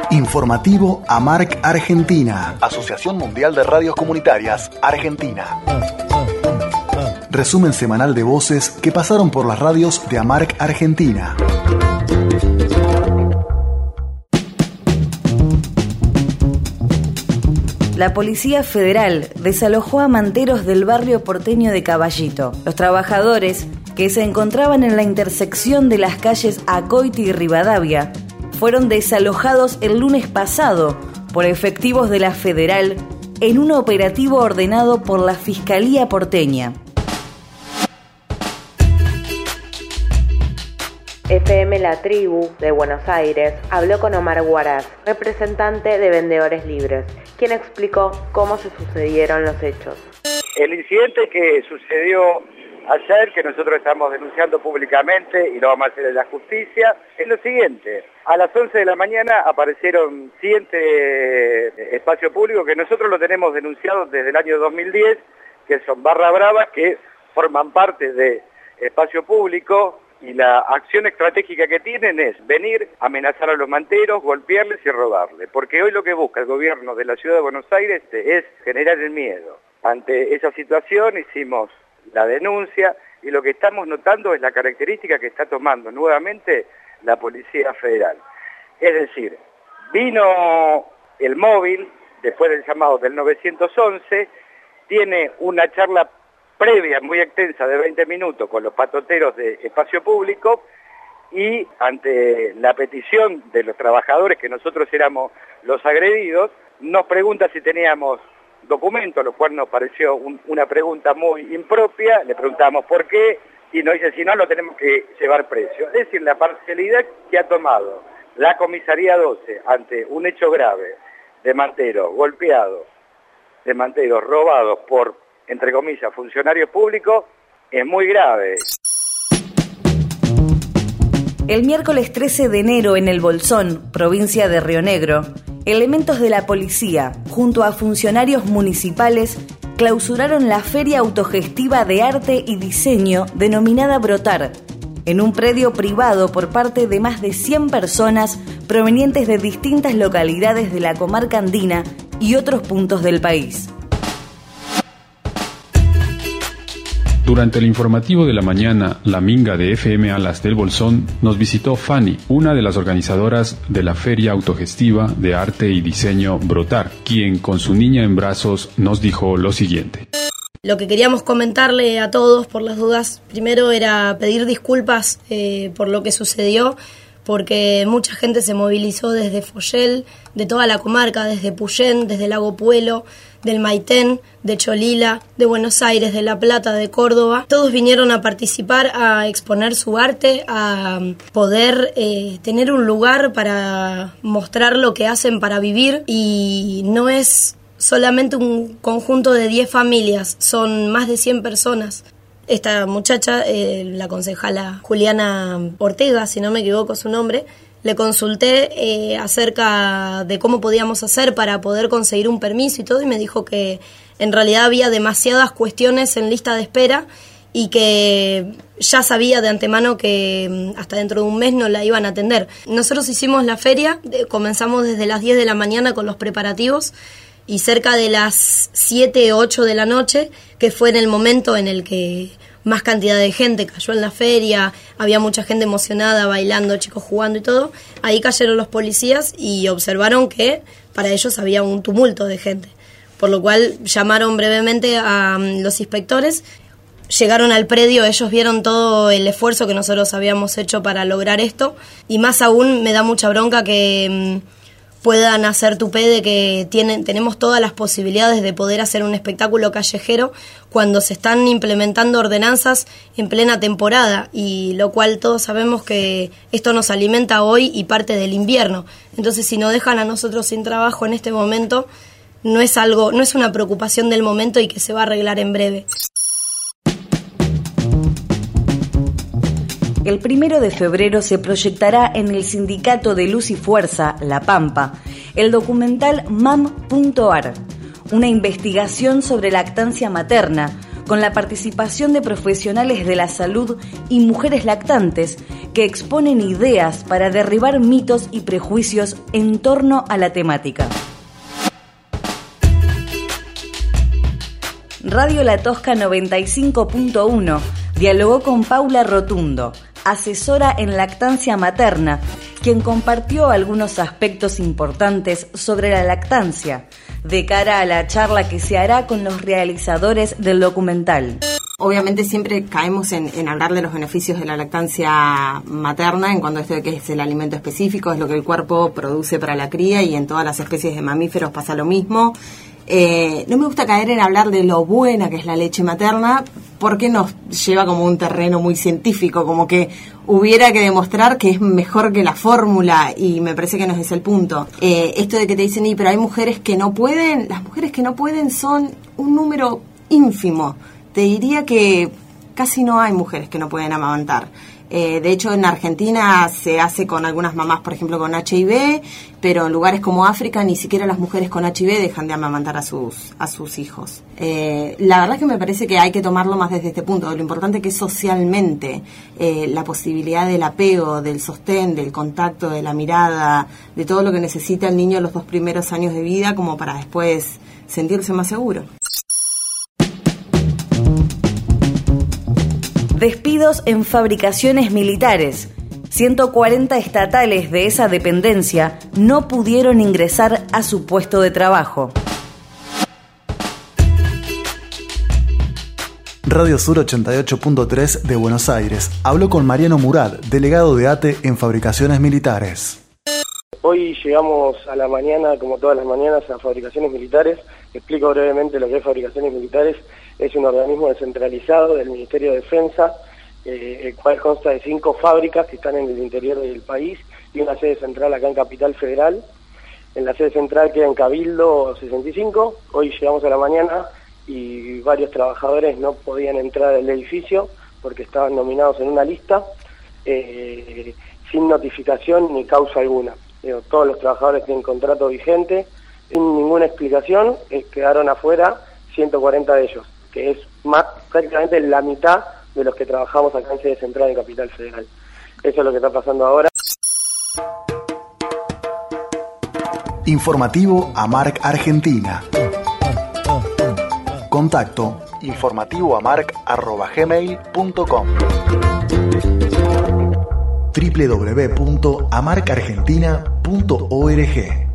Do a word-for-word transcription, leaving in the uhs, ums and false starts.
Informativo AMARC Argentina, Asociación Mundial de Radios Comunitarias Argentina. Resumen semanal de voces que pasaron por las radios de AMARC Argentina. La Policía Federal desalojó a manteros del barrio porteño de Caballito. Los trabajadores, que se encontraban en la intersección de las calles Acoiti y Rivadavia, fueron desalojados el lunes pasado por efectivos de la Federal en un operativo ordenado por la Fiscalía porteña. F M La Tribu de Buenos Aires habló con Omar Huaraz, representante de Vendedores Libres, quien explicó cómo se sucedieron los hechos. El incidente que sucedió ayer, que nosotros estamos denunciando públicamente y lo vamos a hacer en la justicia, es lo siguiente. A las once de la mañana aparecieron siete espacios públicos que nosotros lo tenemos denunciado desde el año dos mil diez, que son barra bravas, que forman parte de espacio público. Y la acción estratégica que tienen es venir, amenazar a los manteros, golpearles y robarles. Porque hoy lo que busca el gobierno de la Ciudad de Buenos Aires es generar el miedo. Ante esa situación hicimos la denuncia y lo que estamos notando es la característica que está tomando nuevamente la Policía Federal. Es decir, vino el móvil después del llamado del nueve once, tiene una charla previa muy extensa de veinte minutos con los patoteros de espacio público y ante la petición de los trabajadores que nosotros éramos los agredidos, nos pregunta si teníamos documentos, lo cual nos pareció un, una pregunta muy impropia, le preguntamos por qué y nos dice si no lo tenemos que llevar preso. Es decir, la parcialidad que ha tomado la comisaría doce ante un hecho grave de manteros golpeados, de manteros robados por entre comillas, funcionarios públicos, es muy grave. El miércoles trece de enero en El Bolsón, provincia de Río Negro, elementos de la policía, junto a funcionarios municipales, clausuraron la Feria Autogestiva de Arte y Diseño denominada Brotar, en un predio privado por parte de más de cien personas provenientes de distintas localidades de la comarca andina y otros puntos del país. Durante el informativo de la mañana, la Minga de F M Alas del Bolsón, nos visitó Fanny, una de las organizadoras de la Feria Autogestiva de Arte y Diseño Brotar, quien con su niña en brazos nos dijo lo siguiente. Lo que queríamos comentarle a todos, por las dudas, primero era pedir disculpas eh, por lo que sucedió, porque mucha gente se movilizó desde Foyel, de toda la comarca, desde Puyén, desde Lago Puelo, del Maitén, de Cholila, de Buenos Aires, de La Plata, de Córdoba. Todos vinieron a participar, a exponer su arte, a poder eh, tener un lugar para mostrar lo que hacen para vivir, y no es solamente un conjunto de diez familias, son más de cien personas. Esta muchacha, eh, la concejala Juliana Ortega, si no me equivoco su nombre, le consulté eh, acerca de cómo podíamos hacer para poder conseguir un permiso y todo, y me dijo que en realidad había demasiadas cuestiones en lista de espera y que ya sabía de antemano que hasta dentro de un mes no la iban a atender. Nosotros hicimos la feria, comenzamos desde las diez de la mañana con los preparativos, y cerca de las siete, ocho de la noche, que fue en el momento en el que más cantidad de gente cayó en la feria, había mucha gente emocionada, bailando, chicos jugando y todo, ahí cayeron los policías y observaron que para ellos había un tumulto de gente, por lo cual llamaron brevemente a um, los inspectores, llegaron al predio, ellos vieron todo el esfuerzo que nosotros habíamos hecho para lograr esto, y más aún me da mucha bronca que um, puedan hacer tupé de que tienen, tenemos todas las posibilidades de poder hacer un espectáculo callejero cuando se están implementando ordenanzas en plena temporada, y lo cual todos sabemos que esto nos alimenta hoy y parte del invierno. Entonces, si nos dejan a nosotros sin trabajo en este momento, no es algo, no es una preocupación del momento y que se va a arreglar en breve. El primero de febrero se proyectará en el Sindicato de Luz y Fuerza, La Pampa, el documental mam punto ar, una investigación sobre lactancia materna, con la participación de profesionales de la salud y mujeres lactantes, que exponen ideas para derribar mitos y prejuicios en torno a la temática. Radio La Tosca noventa y cinco punto uno dialogó con Paula Rotundo, asesora en lactancia materna, quien compartió algunos aspectos importantes sobre la lactancia, de cara a la charla que se hará con los realizadores del documental. Obviamente siempre caemos en, en hablar de los beneficios de la lactancia materna en cuanto a esto de que es el alimento específico, es lo que el cuerpo produce para la cría, y en todas las especies de mamíferos pasa lo mismo. Eh, no me gusta caer en hablar de lo buena que es la leche materna, porque nos lleva como un terreno muy científico, como que hubiera que demostrar que es mejor que la fórmula, y me parece que no es el punto. Eh, esto de que te dicen, y pero hay mujeres que no pueden, las mujeres que no pueden son un número ínfimo. Te diría que casi no hay mujeres que no pueden amamantar. Eh, de hecho, en Argentina se hace con algunas mamás, por ejemplo, con H I V, pero en lugares como África ni siquiera las mujeres con H I V dejan de amamantar a sus a sus hijos. Eh, la verdad es que me parece que hay que tomarlo más desde este punto, de lo importante que es socialmente eh, la posibilidad del apego, del sostén, del contacto, de la mirada, de todo lo que necesita el niño los dos primeros años de vida como para después sentirse más seguro. Despidos en fabricaciones militares. ciento cuarenta estatales de esa dependencia no pudieron ingresar a su puesto de trabajo. Radio Sur ochenta y ocho punto tres de Buenos Aires habló con Mariano Murad, delegado de A T E en fabricaciones militares. Hoy llegamos a la mañana, como todas las mañanas, a Fabricaciones Militares. Explico brevemente lo que es Fabricaciones Militares. Es un organismo descentralizado del Ministerio de Defensa, eh, el cual consta de cinco fábricas que están en el interior del país y una sede central acá en Capital Federal. En la sede central queda en Cabildo sesenta y cinco. Hoy llegamos a la mañana y varios trabajadores no podían entrar al edificio porque estaban nominados en una lista eh, sin notificación ni causa alguna. Digo, todos los trabajadores tienen contrato vigente, sin ninguna explicación, eh, quedaron afuera ciento cuarenta de ellos, que es más prácticamente la mitad de los que trabajamos acá en sede central en Capital Federal. Eso es lo que está pasando ahora. Informativo AMARC Argentina. Contacto informativoamarc arroba gmail punto com w w w punto amarc argentina punto org